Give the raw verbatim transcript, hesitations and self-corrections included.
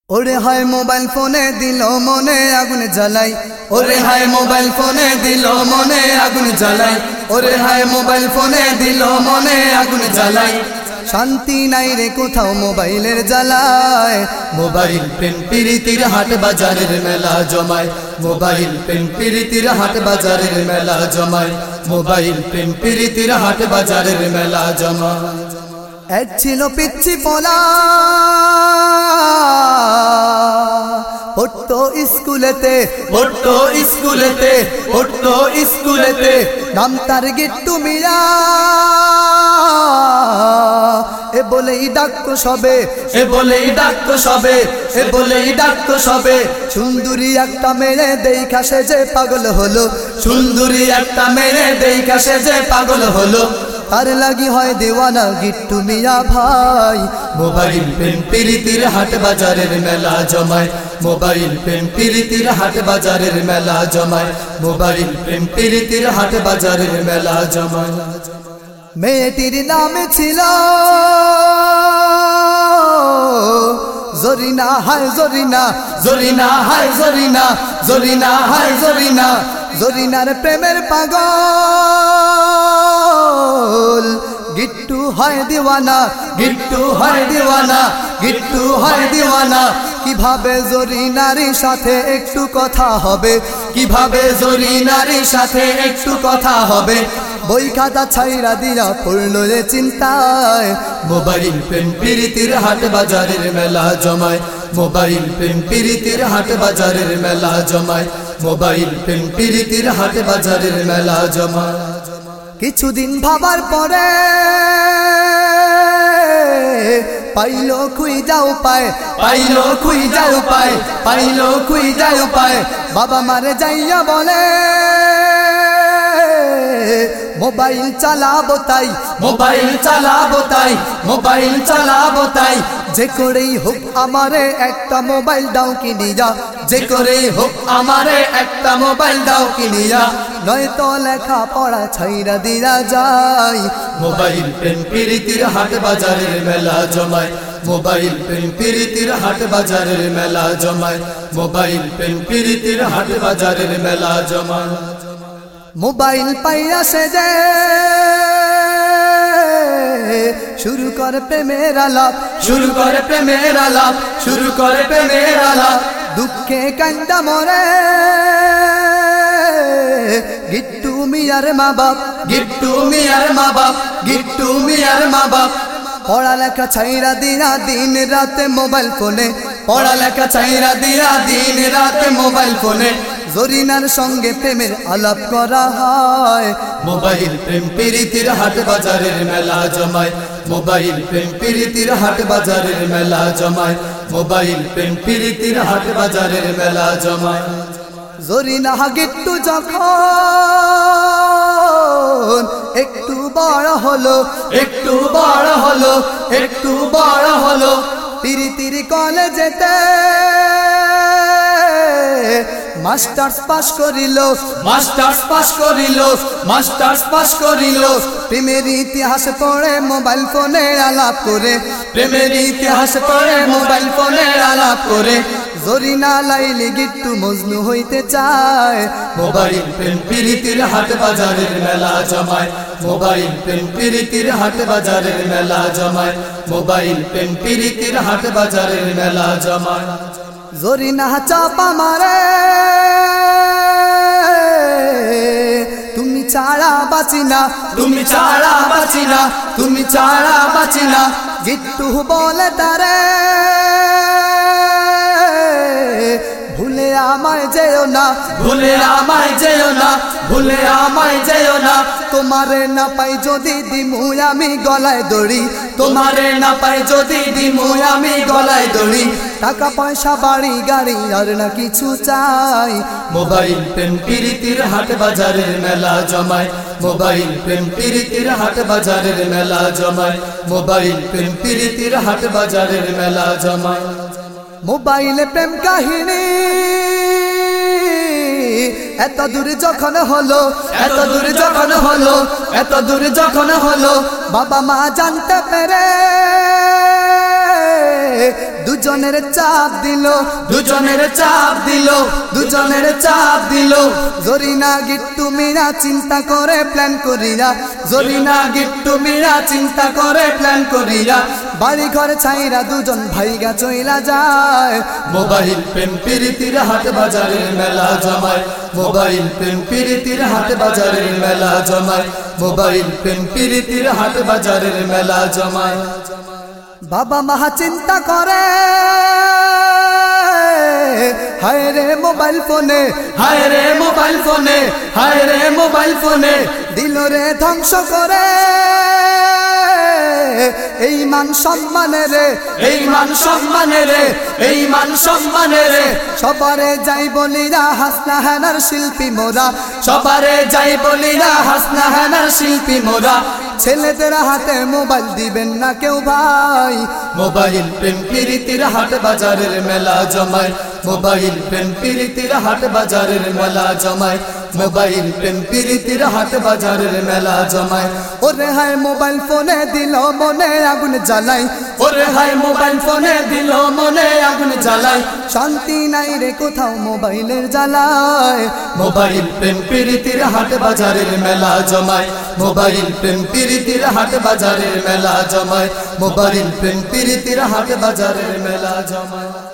ওরে হায় মোবাইল ফোনে দিল মনে আগুন জ্বালাই, ওরে হায় মোবাইল ফোনে দিল মনে আগুন জ্বালাই, ওরে হায় মোবাইল ফোনে দিল মনে আগুন জ্বালাই। শান্তি নাই রে কোথাও মোবাইলের জ্বালায়, মোবাইল প্রেম প্রীতির হাট বাজারের মেলা জমায়, মোবাইল প্রেম প্রীতির হাট বাজারের মেলা জমায়, মোবাইল প্রেম প্রীতির হাট বাজারের মেলা জমায়। এক ছিল পিচ্ছি পোলা পড়তো স্কুলেতে, পড়তো স্কুলেতে, পড়তো স্কুলেতে, নাম তার গিট্টু মিয়া। এ বলেই ডাকতো সবে, এ বলেই ডাকতো সবে, এ বলেই ডাকতো সবে। সুন্দরী একটা মেয়ে দেখা সে যে পাগল হলো, সুন্দরী একটা মেয়ে দেখা সে যে পাগল হলো। তার লাগি হয় দেওয়ানা গিট্টু মিয়া ভাই, মোবাইল প্রেম প্রীতির হাট বাজারের মেলা জমায়, মোবাইল প্রেম প্রীতির হাট বাজারের মেলা জমায়, মোবাইল প্রেম প্রীতির হাট বাজারের মেলা জমায়। মেয়েটির নাম ছিল জরিনা, হায় জরিনা, জরিনা হায় জরিনা, জরিনা হায় জরিনা। জরিনার প্রেমের পাগল গিট্টু হয় দিওয়ানা, গিট্টু হয় দিওয়ানা, গিট্টু হয় দিওয়ানা। কিভাবে জরিনার সাথে একটু কথা হবে, কিভাবে জরিনার সাথে একটু কথা হবে। বই খাতা ছাইরা দিয়া পড়লো রে চিন্তায়, মোবাইল প্রেম প্রীতির হাট বাজারের মেলা জমায়, মোবাইল প্রেম প্রীতির হাট বাজারের মেলা জমায়, মোবাইল প্রেম প্রীতির হাট বাজারের মেলা জমায়। কিছুদিন ভাবার পরে পাইলো খুই যাও পায়, পাইলো খুই যাও পায়, পাইলো খুই যাও পায়। বাবা মারে যাইয়া বলে মোবাইল চালাবো তাই, মোবাইল চালাবো তাই, মোবাইল চালাবো তাই। যে করেই হোক আমারে একটা মোবাইল দাও কিনিয়া, যে করেই হোক আমারে একটা মোবাইল দাও কিনিয়া, নয়তো লেখা পড়া ছাইরা দিয়া যায়। মোবাইল প্রেম প্রীতির হাট বাজারের মেলা জমায়, মোবাইল প্রেম প্রীতির হাট বাজারের মেলা জমায়, মোবাইল প্রেম প্রীতির হাট বাজারের মেলা জমায়। মোবাইল পাইয়া সে যে শুরু করে প্রেমের আলাপ, শুরু করে প্রেমের আলাপ, শুরু করে প্রেমের আলাপ। দুঃখে কান্দা মরে গিট্টু মিয়ার মা বাপ, গিট্টু মিয়ার মা বাপ, গিট্টু মিয়ার মা বাপ। পড়ালেখা ছাইরা দিয়া দিন রাতে মোবাইল ফোনে, পড়ালেখা ছাইরা দিয়া দিন রাতে মোবাইল ফোনে। জরিনার সঙ্গে প্রেমের আলাপ করা হয়, মোবাইল প্রেম প্রীতির হাট বাজারের মেলা জমায়, মোবাইল প্রেম প্রীতির হাট বাজারের মেলা জমায়, মোবাইল প্রেম প্রীতির হাট বাজারের মেলা জমায়। জরিনা গিট্টু যখন একটু বড় হলো, একটু বড় হলো, একটু বড় হলো, প্রীতির কলেজেতে মাস্টার্স পাস করিল, মাস্টার্স পাস করিল, মাস্টার্স পাস করিল। প্রেমের ইতিহাস পড়ে মোবাইল ফোনে আলাপ করে, প্রেমের ইতিহাস পড়ে মোবাইল ফোনে আলাপ করে। জরিনা লাইলি গিট্টু মজনু হইতে চায়, মোবাইল প্রেম প্রীতির হাট বাজারের মেলা জমায়, মোবাইল প্রেম প্রীতির হাট বাজারের মেলা জমায়, মোবাইল প্রেম প্রীতির হাট বাজারের মেলা জমায়। জরিনা চাপা মারে তুমি ছাড়া বাঁচি না, তুমি ছাড়া বাঁচি না, তুমি ছাড়া বাঁচি না। গিট্টু বলে তারে ভুলে আমায় যেও না, ভুলে আমায় যেও না, ভুলে আমায় যেও না। তোমারে না পাই যদি দিমু আমি গলায় দড়ি, তোমারে না পাই যদি দিমু আমি গলায় দড়ি। টাকা পয়সা বাড়ি গাড়ি আর না কিছু চাই, মোবাইল প্রেম প্রীতির হাট বাজারের মেলা জমায়, মোবাইল প্রেম প্রীতির হাট বাজারের মেলা জমায়, মোবাইল প্রেম প্রীতির হাট বাজারের মেলা জমায়। মোবাইলে প্রেম কাহিনী এত দূর যখন হলো, এত দূর যখন হলো, এত দূর যখন হলো, বাবা মা জানতে পেরে দুজনের চাপ দিল দুজনের চাপ দিল দুজনের চাপ দিল জরিনা গিট্টু মিয়া চিন্তা করে প্ল্যান করিয়া জরিনা গিট্টু মিয়া চিন্তা করে প্ল্যান করিয়া বাড়ি ঘর ছাইরা দুজন ভাইগা চইলা যায় মোবাইল প্রেম প্রীতির হাট বাজারের মেলা জমায় মোবাইল প্রেম প্রীতির হাট বাজারের মেলা জমায় মোবাইল প্রেম প্রীতির হাট বাজারের মেলা জমায় বাবা মা চিন্তা করে হায় রে মোবাইল ফোনে হায় রে মোবাইল ফোনে হায় রে মোবাইল ফোনে দিল রে ধ্বংস করে এই মান সম্মানে রে এই মান সম্মানে রে এই মান সম্মানে রে সবারে যাই বলিরা হাসনা হানার শিল্পী মোরা সবারে যাই বলিরা হাসনা হানার শিল্পী মোরা ছেলেদের হাতে মোবাইল দিবেন না কেউ ভাই মোবাইল প্রেম প্রীতির হাট বাজারের মেলা জমায় মোবাইল প্রেম প্রীতির হাট বাজারের মেলা জমায় মোবাইল প্রেম প্রীতির হাট বাজারের মেলা জমায় ওরে হায় মোবাইল ফোনে দিল মনে আগুন জ্বালাই ওরে হায় মোবাইল ফোনে দিল মনে আগুন জ্বালাই শান্তি নাই রে কোথাও মোবাইলের জ্বালায় মোবাইল প্রেম প্রীতির হাট বাজারের মেলা জমায় মোবাইল প্রেম প্রীতির হাট বাজারের মেলা জমায় মোবাইল প্রেম প্রীতির হাট বাজারের মেলা জমায়।